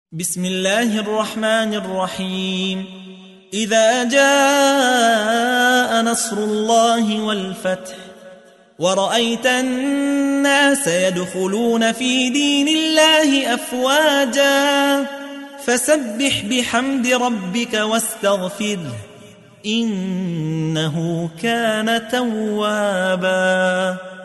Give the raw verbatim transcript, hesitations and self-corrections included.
بسم الله الرحمن الرحيم إذا جاء نصر الله والفتح ورأيت الناس يدخلون في دين الله أفواجا فسبح بحمد ربك واستغفره إنه كان توابا.